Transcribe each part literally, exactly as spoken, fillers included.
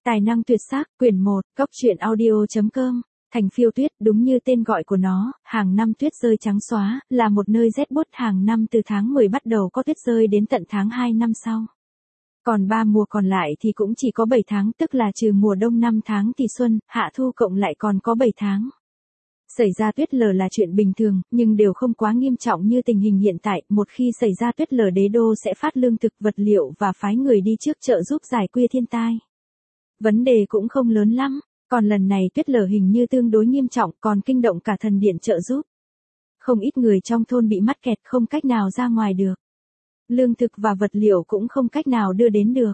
Tài năng tuyệt sắc, quyển một, góc truyện audio chấm com. Thành phiêu tuyết, đúng như tên gọi của nó, hàng năm tuyết rơi trắng xóa, là một nơi rét buốt hàng năm từ tháng mười bắt đầu có tuyết rơi đến tận tháng hai năm sau. Còn ba mùa còn lại thì cũng chỉ có bảy tháng, tức là trừ mùa đông năm tháng thì xuân, hạ thu cộng lại còn có bảy tháng. Xảy ra tuyết lở là chuyện bình thường, nhưng đều không quá nghiêm trọng như tình hình hiện tại. Một khi xảy ra tuyết lở, đế đô sẽ phát lương thực, vật liệu và phái người đi trước trợ giúp giải quyết thiên tai. Vấn đề cũng không lớn lắm, còn lần này tuyết lở hình như tương đối nghiêm trọng, còn kinh động cả thần điện trợ giúp. Không ít người trong thôn bị mắc kẹt, không cách nào ra ngoài được. Lương thực và vật liệu cũng không cách nào đưa đến được.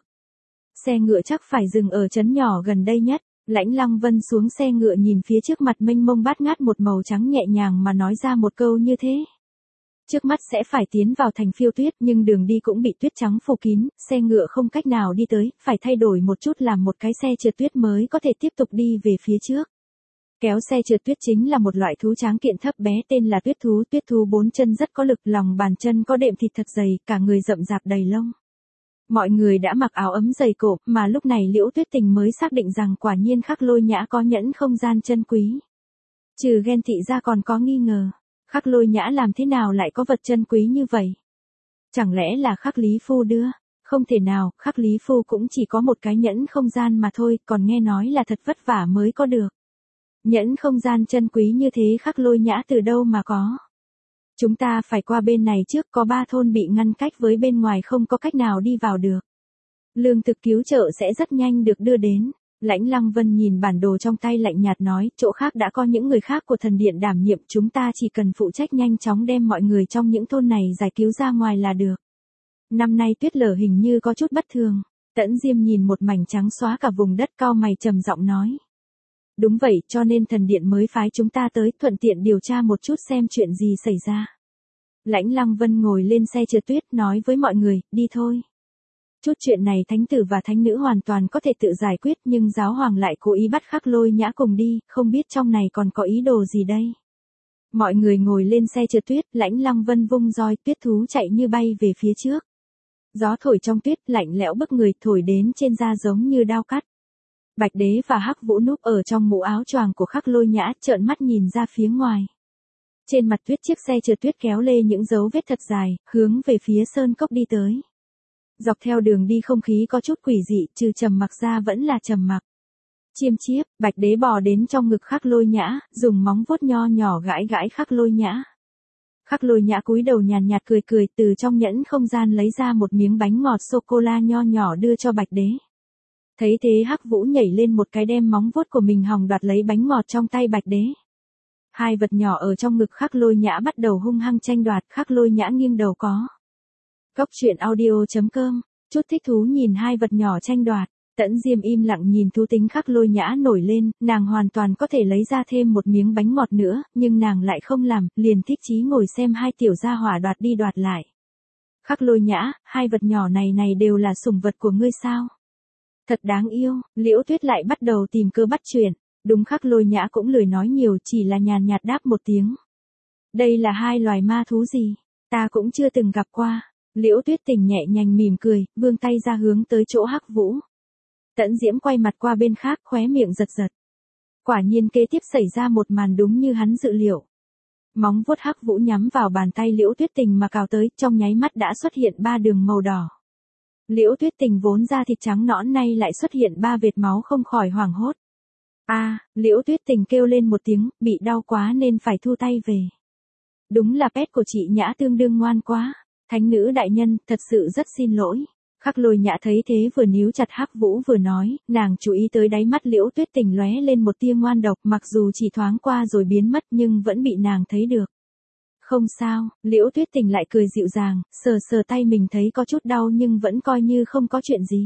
Xe ngựa chắc phải dừng ở trấn nhỏ gần đây nhất. Lãnh Lăng Vân xuống xe ngựa nhìn phía trước mặt mênh mông bát ngát một màu trắng, nhẹ nhàng mà nói ra một câu như thế. Trước mắt sẽ phải tiến vào thành phiêu tuyết, nhưng đường đi cũng bị tuyết trắng phủ kín, xe ngựa không cách nào đi tới, phải thay đổi một chút làm một cái xe trượt tuyết mới có thể tiếp tục đi về phía trước. Kéo xe trượt tuyết chính là một loại thú tráng kiện thấp bé tên là tuyết thú. Tuyết thú bốn chân rất có lực, lòng bàn chân có đệm thịt thật dày, cả người rậm rạp đầy lông. Mọi người đã mặc áo ấm dày cổ, mà lúc này Liễu Tuyết Tình mới xác định rằng quả nhiên Khắc Lôi Nhã có nhẫn không gian chân quý. Trừ ghen tị ra còn có nghi ngờ, Khắc Lôi Nhã làm thế nào lại có vật chân quý như vậy? Chẳng lẽ là Khắc Lý Phu đưa? Không thể nào, Khắc Lý Phu cũng chỉ có một cái nhẫn không gian mà thôi, còn nghe nói là thật vất vả mới có được. Nhẫn không gian chân quý như thế Khắc Lôi Nhã từ đâu mà có? Chúng ta phải qua bên này trước, có ba thôn bị ngăn cách với bên ngoài, không có cách nào đi vào được. Lương thực cứu trợ sẽ rất nhanh được đưa đến. Lãnh Lăng Vân nhìn bản đồ trong tay lạnh nhạt nói, chỗ khác đã có những người khác của thần điện đảm nhiệm, chúng ta chỉ cần phụ trách nhanh chóng đem mọi người trong những thôn này giải cứu ra ngoài là được. Năm nay tuyết lở hình như có chút bất thường. Tẫn Diêm nhìn một mảnh trắng xóa cả vùng đất, cau mày trầm giọng nói. Đúng vậy, cho nên thần điện mới phái chúng ta tới, thuận tiện điều tra một chút xem chuyện gì xảy ra. Lãnh Lăng Vân ngồi lên xe trượt tuyết nói với mọi người, đi thôi. Chút chuyện này thánh tử và thánh nữ hoàn toàn có thể tự giải quyết, nhưng giáo hoàng lại cố ý bắt Khắc Lôi Nhã cùng đi, không biết trong này còn có ý đồ gì đây. Mọi người ngồi lên xe trượt tuyết, Lãnh Lăng Vân vung roi, tuyết thú chạy như bay về phía trước. Gió thổi trong tuyết, lạnh lẽo bức người, thổi đến trên da giống như đao cắt. Bạch Đế và Hắc Vũ núp ở trong mũ áo choàng của Khắc Lôi Nhã, trợn mắt nhìn ra phía ngoài. Trên mặt tuyết chiếc xe trượt tuyết kéo lê những dấu vết thật dài, hướng về phía sơn cốc đi tới. Dọc theo đường đi không khí có chút quỷ dị, trừ trầm mặc ra vẫn là trầm mặc. Chiêm chiếp, Bạch Đế bò đến trong ngực Khắc Lôi Nhã, dùng móng vuốt nho nhỏ gãi gãi Khắc Lôi Nhã. Khắc Lôi Nhã cúi đầu nhàn nhạt cười cười, từ trong nhẫn không gian lấy ra một miếng bánh ngọt sô cô la nho nhỏ đưa cho Bạch Đế. Thấy thế Hắc Vũ nhảy lên một cái, đem móng vuốt của mình hòng đoạt lấy bánh ngọt trong tay Bạch Đế. Hai vật nhỏ ở trong ngực Khắc Lôi Nhã bắt đầu hung hăng tranh đoạt, Khắc Lôi Nhã nghiêng đầu có. Góc truyện audio chấm com, chút thích thú nhìn hai vật nhỏ tranh đoạt. Tẫn Diêm im lặng nhìn thú tính Khắc Lôi Nhã nổi lên, nàng hoàn toàn có thể lấy ra thêm một miếng bánh ngọt nữa, nhưng nàng lại không làm, liền thích chí ngồi xem hai tiểu gia hỏa đoạt đi đoạt lại. Khắc Lôi Nhã, hai vật nhỏ này này đều là sủng vật của ngươi sao? Thật đáng yêu. Liễu Tuyết lại bắt đầu tìm cơ bắt chuyện. Đúng, Khắc Lôi Nhã cũng lười nói nhiều, chỉ là nhàn nhạt đáp một tiếng. Đây là hai loài ma thú gì? Ta cũng chưa từng gặp qua. Liễu Tuyết Tình nhẹ nhàng mỉm cười, vươn tay ra hướng tới chỗ Hắc Vũ. Tẫn Diễm quay mặt qua bên khác, khóe miệng giật giật. Quả nhiên kế tiếp xảy ra một màn đúng như hắn dự liệu. Móng vuốt Hắc Vũ nhắm vào bàn tay Liễu Tuyết Tình mà cào tới, trong nháy mắt đã xuất hiện ba đường màu đỏ. Liễu Tuyết Tình vốn da thịt trắng nõn nay lại xuất hiện ba vệt máu, không khỏi hoảng hốt. A, à, Liễu Tuyết Tình kêu lên một tiếng, bị đau quá nên phải thu tay về. Đúng là pet của chị Nhã tương đương ngoan quá. Thánh nữ đại nhân, thật sự rất xin lỗi. Khắc Lôi Nhã thấy thế vừa níu chặt Hắc Vũ vừa nói, nàng chú ý tới đáy mắt Liễu Tuyết Tình lóe lên một tia ngoan độc, mặc dù chỉ thoáng qua rồi biến mất nhưng vẫn bị nàng thấy được. Không sao, Liễu Tuyết Tình lại cười dịu dàng, sờ sờ tay mình thấy có chút đau nhưng vẫn coi như không có chuyện gì.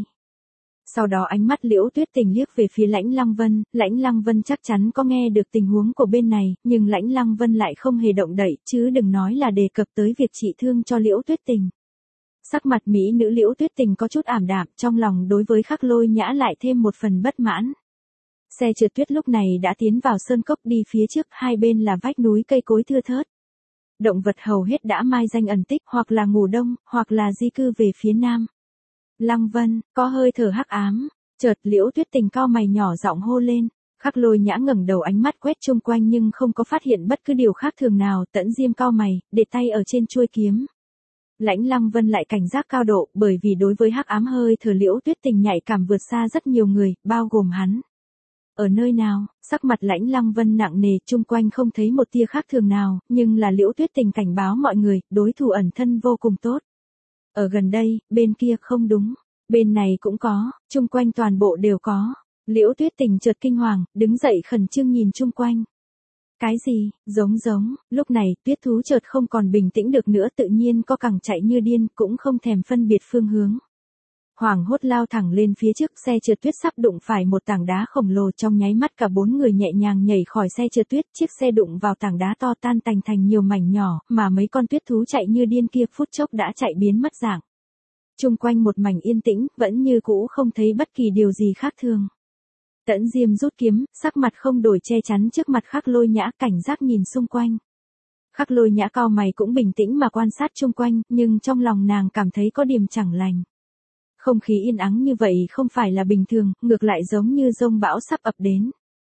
Sau đó ánh mắt Liễu Tuyết Tình liếc về phía Lãnh Lăng Vân, Lãnh Lăng Vân chắc chắn có nghe được tình huống của bên này, nhưng Lãnh Lăng Vân lại không hề động đậy, chứ đừng nói là đề cập tới việc trị thương cho Liễu Tuyết Tình. Sắc mặt mỹ nữ Liễu Tuyết Tình có chút ảm đạm, trong lòng đối với Khắc Lôi Nhã lại thêm một phần bất mãn. Xe trượt tuyết lúc này đã tiến vào sơn cốc, đi phía trước hai bên là vách núi cây cối thưa thớt. Động vật hầu hết đã mai danh ẩn tích, hoặc là ngủ đông, hoặc là di cư về phía nam. Lăng Vân, có hơi thở hắc ám. Chợt Liễu Tuyết Tình cau mày nhỏ giọng hô lên. Khắc Lôi Nhã ngẩng đầu ánh mắt quét chung quanh nhưng không có phát hiện bất cứ điều khác thường nào. Tẫn Diêm cau mày, để tay ở trên chuôi kiếm. Lãnh Lăng Vân lại cảnh giác cao độ, bởi vì đối với hắc ám hơi thở Liễu Tuyết Tình nhạy cảm vượt xa rất nhiều người, bao gồm hắn. Ở nơi nào, sắc mặt Lãnh Lăng Vân nặng nề, chung quanh không thấy một tia khác thường nào, nhưng là Liễu Tuyết Tình cảnh báo mọi người, đối thủ ẩn thân vô cùng tốt. Ở gần đây, bên kia không đúng, bên này cũng có, chung quanh toàn bộ đều có. Liễu Tuyết Tình chợt kinh hoàng, đứng dậy khẩn trương nhìn chung quanh. Cái gì, giống giống, lúc này, tuyết thú chợt không còn bình tĩnh được nữa, tự nhiên có cẳng chạy như điên, cũng không thèm phân biệt phương hướng. Hoảng hốt lao thẳng lên phía trước, xe trượt tuyết sắp đụng phải một tảng đá khổng lồ, trong nháy mắt cả bốn người nhẹ nhàng nhảy khỏi xe trượt tuyết, chiếc xe đụng vào tảng đá to tan tành thành nhiều mảnh nhỏ, mà mấy con tuyết thú chạy như điên kia phút chốc đã chạy biến mất dạng. Chung quanh một mảnh yên tĩnh, vẫn như cũ không thấy bất kỳ điều gì khác thường. Tẫn Diêm rút kiếm, sắc mặt không đổi che chắn trước mặt Khắc Lôi Nhã, cảnh giác nhìn xung quanh. Khắc Lôi Nhã cau mày cũng bình tĩnh mà quan sát chung quanh, nhưng trong lòng nàng cảm thấy có điểm chẳng lành. Không khí yên ắng như vậy không phải là bình thường, ngược lại giống như dông bão sắp ập đến.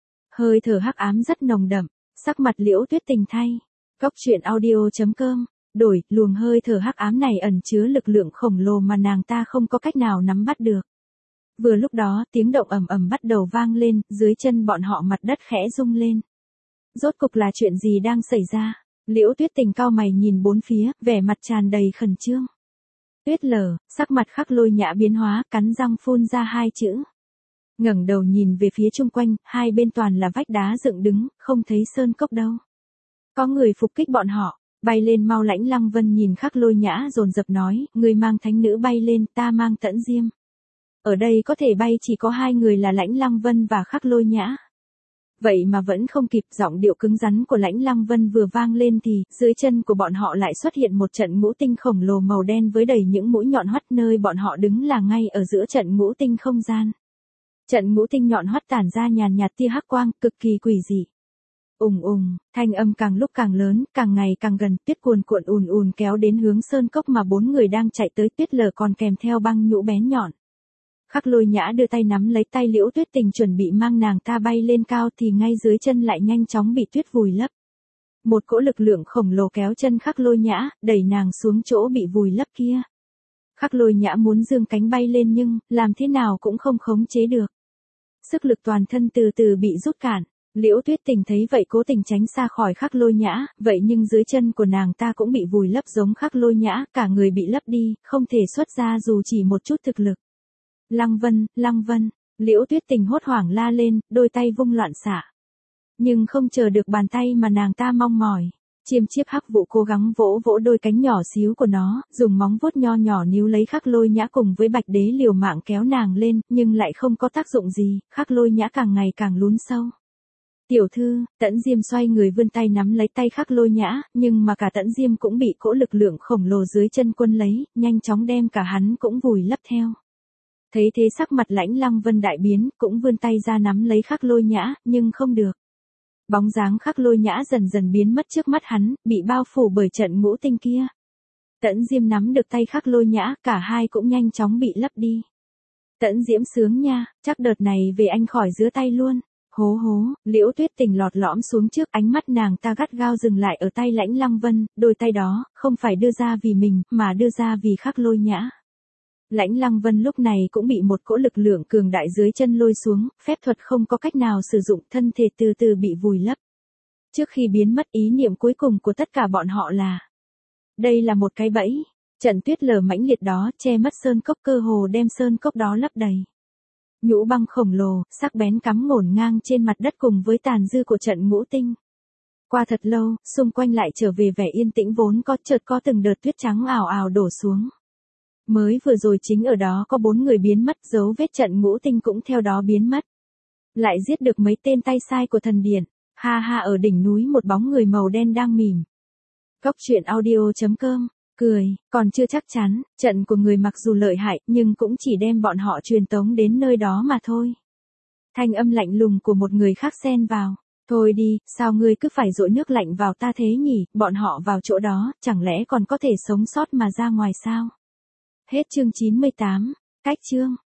Hơi thở hắc ám rất nồng đậm, sắc mặt Liễu Tuyết Tình thay. Cốc truyện audio chấm com, đổi, luồng hơi thở hắc ám này ẩn chứa lực lượng khổng lồ mà nàng ta không có cách nào nắm bắt được. Vừa lúc đó, tiếng động ầm ầm bắt đầu vang lên, dưới chân bọn họ mặt đất khẽ rung lên. Rốt cục là chuyện gì đang xảy ra? Liễu Tuyết Tình cau mày nhìn bốn phía, vẻ mặt tràn đầy khẩn trương. Tuyết lở, sắc mặt Khắc Lôi Nhã biến hóa, cắn răng phun ra hai chữ. Ngẩng đầu nhìn về phía chung quanh, hai bên toàn là vách đá dựng đứng, không thấy sơn cốc đâu. Có người phục kích bọn họ, bay lên mau. Lãnh Lăng Vân nhìn Khắc Lôi Nhã dồn dập nói, người mang thánh nữ bay lên, ta mang Tẫn Diêm. Ở đây có thể bay chỉ có hai người là Lãnh Lăng Vân và Khắc Lôi Nhã. Vậy mà vẫn không kịp, giọng điệu cứng rắn của Lãnh Lăng Vân vừa vang lên thì, dưới chân của bọn họ lại xuất hiện một trận ngũ tinh khổng lồ màu đen với đầy những mũi nhọn hoắt, nơi bọn họ đứng là ngay ở giữa trận ngũ tinh không gian. Trận ngũ tinh nhọn hoắt tản ra nhàn nhạt tia hắc quang, cực kỳ quỷ dị. Ùng ùng, thanh âm càng lúc càng lớn, càng ngày càng gần, tuyết cuồn cuộn ùn ùn kéo đến hướng sơn cốc mà bốn người đang chạy tới, tuyết lở còn kèm theo băng nhũ bén nhọn. Khắc Lôi Nhã đưa tay nắm lấy tay Liễu Tuyết Tình chuẩn bị mang nàng ta bay lên cao thì ngay dưới chân lại nhanh chóng bị tuyết vùi lấp. Một cỗ lực lượng khổng lồ kéo chân Khắc Lôi Nhã, đẩy nàng xuống chỗ bị vùi lấp kia. Khắc Lôi Nhã muốn giương cánh bay lên nhưng, làm thế nào cũng không khống chế được. Sức lực toàn thân từ từ bị rút cạn. Liễu Tuyết Tình thấy vậy cố tình tránh xa khỏi Khắc Lôi Nhã, vậy nhưng dưới chân của nàng ta cũng bị vùi lấp giống Khắc Lôi Nhã, cả người bị lấp đi, không thể xuất ra dù chỉ một chút thực lực. Lăng Vân, Lăng Vân, Liễu Tuyết Tình hốt hoảng la lên, đôi tay vung loạn xạ. Nhưng không chờ được bàn tay mà nàng ta mong mỏi. Chiêm chiếp hắc vụ cố gắng vỗ vỗ đôi cánh nhỏ xíu của nó, dùng móng vuốt nho nhỏ níu lấy Khắc Lôi Nhã cùng với Bạch Đế liều mạng kéo nàng lên, nhưng lại không có tác dụng gì, Khắc Lôi Nhã càng ngày càng lún sâu. Tiểu thư, Tẫn Diêm xoay người vươn tay nắm lấy tay Khắc Lôi Nhã, nhưng mà cả Tẫn Diêm cũng bị cỗ lực lượng khổng lồ dưới chân quân lấy, nhanh chóng đem cả hắn cũng vùi lấp theo. Thấy thế sắc mặt Lãnh Lăng Vân đại biến, cũng vươn tay ra nắm lấy Khắc Lôi Nhã, nhưng không được. Bóng dáng Khắc Lôi Nhã dần dần biến mất trước mắt hắn, bị bao phủ bởi trận ngũ tinh kia. Tẫn Diêm nắm được tay Khắc Lôi Nhã, cả hai cũng nhanh chóng bị lấp đi. Tẫn Diễm sướng nha, chắc đợt này về anh khỏi giữa tay luôn. Hố hố, Liễu Tuyết Tình lọt lõm xuống trước, ánh mắt nàng ta gắt gao dừng lại ở tay Lãnh Lăng Vân, đôi tay đó, không phải đưa ra vì mình, mà đưa ra vì Khắc Lôi Nhã. Lãnh Lăng Vân lúc này cũng bị một cỗ lực lượng cường đại dưới chân lôi xuống, phép thuật không có cách nào sử dụng, thân thể từ từ bị vùi lấp. Trước khi biến mất, ý niệm cuối cùng của tất cả bọn họ là, đây là một cái bẫy. Trận tuyết lở mãnh liệt đó che mất sơn cốc, cơ hồ đem sơn cốc đó lấp đầy. Nhũ băng khổng lồ, sắc bén cắm ngổn ngang trên mặt đất cùng với tàn dư của trận ngũ tinh. Qua thật lâu, xung quanh lại trở về vẻ yên tĩnh vốn có, chợt có từng đợt tuyết trắng ào ào đổ xuống. Mới vừa rồi chính ở đó có bốn người biến mất, dấu vết trận ngũ tinh cũng theo đó biến mất. Lại giết được mấy tên tay sai của thần điện. Ha ha, ở đỉnh núi một bóng người màu đen đang mỉm. Cốc truyện audio chấm com, cười, còn chưa chắc chắn, trận của người mặc dù lợi hại, nhưng cũng chỉ đem bọn họ truyền tống đến nơi đó mà thôi. Thanh âm lạnh lùng của một người khác xen vào. Thôi đi, sao ngươi cứ phải dội nước lạnh vào ta thế nhỉ, bọn họ vào chỗ đó, chẳng lẽ còn có thể sống sót mà ra ngoài sao? Hết chương chín mươi tám, cách chương.